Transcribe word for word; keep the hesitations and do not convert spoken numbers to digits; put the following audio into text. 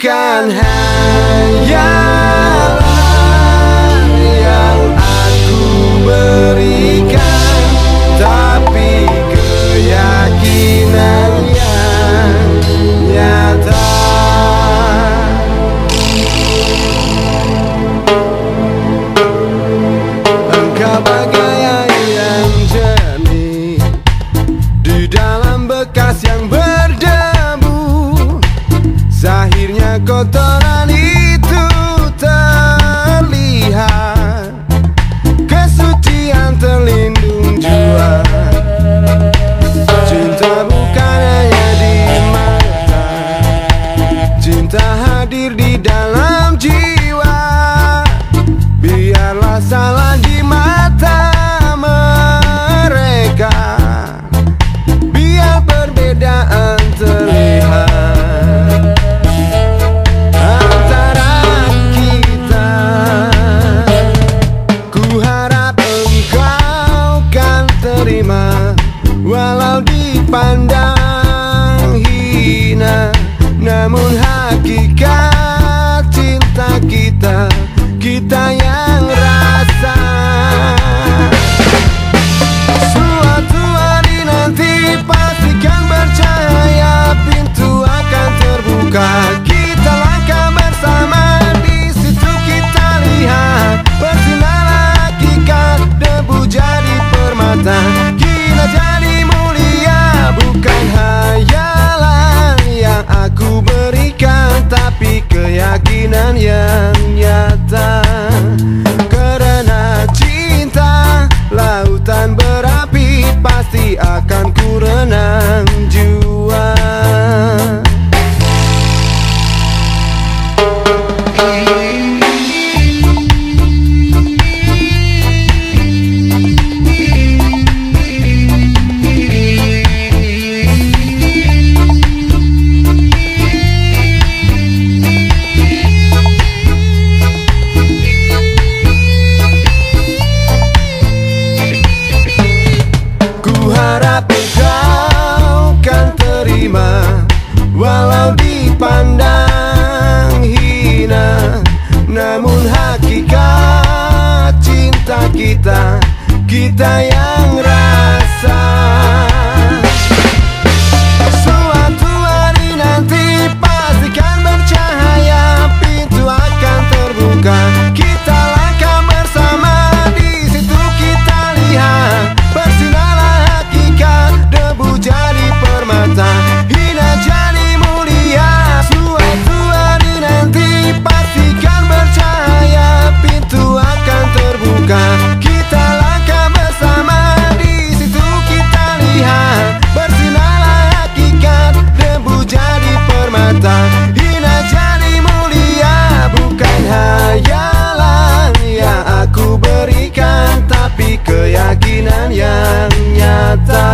bukan hayalan yang aku berikan, tapi keyakinan yang nyata. Engkau bagai air yang jernih di dalam bekas yang berdebu. Zahirnya kotoran itu terlihat, kesucian terlindung jua. Cinta bukan hanya di mata, cinta hadir di dalam jiwa. Biarlah salah di mata mereka, biar perbedaan terlihat antara kita. Ku harap engkau kan terima, walau dipandang hina, namun hakikat cinta kita, kita yang rasa. Suatu hari nanti pastikan bercahaya, pintu akan terbuka. Kita langkah bersama, di situ kita lihat bersinar hakikat, debu jadi permata, kita jadi mulia. Bukan hayalan yang aku berikan, tapi keyakinan yang nyata. Karena cinta lautan berapi, pasti akan ku renang jua. Walau dipandang hina, namun hakikat cinta kita, kita yang rasa. Suatu hari nanti pastikan bercahaya, pintu akan terbuka. Kita langkah bersama, di situ kita lihat bersinarlah hakikat, debu jadi permata, hina jadi mulia. Suatu hari nanti pastikan bercahaya, pintu akan terbuka. Kita langkah bersama, di situ kita lihat bersinarlah hakikat, debu jadi permata, hina jadi mulia. Bukan hayalan yang aku berikan, tapi keyakinan yang nyata.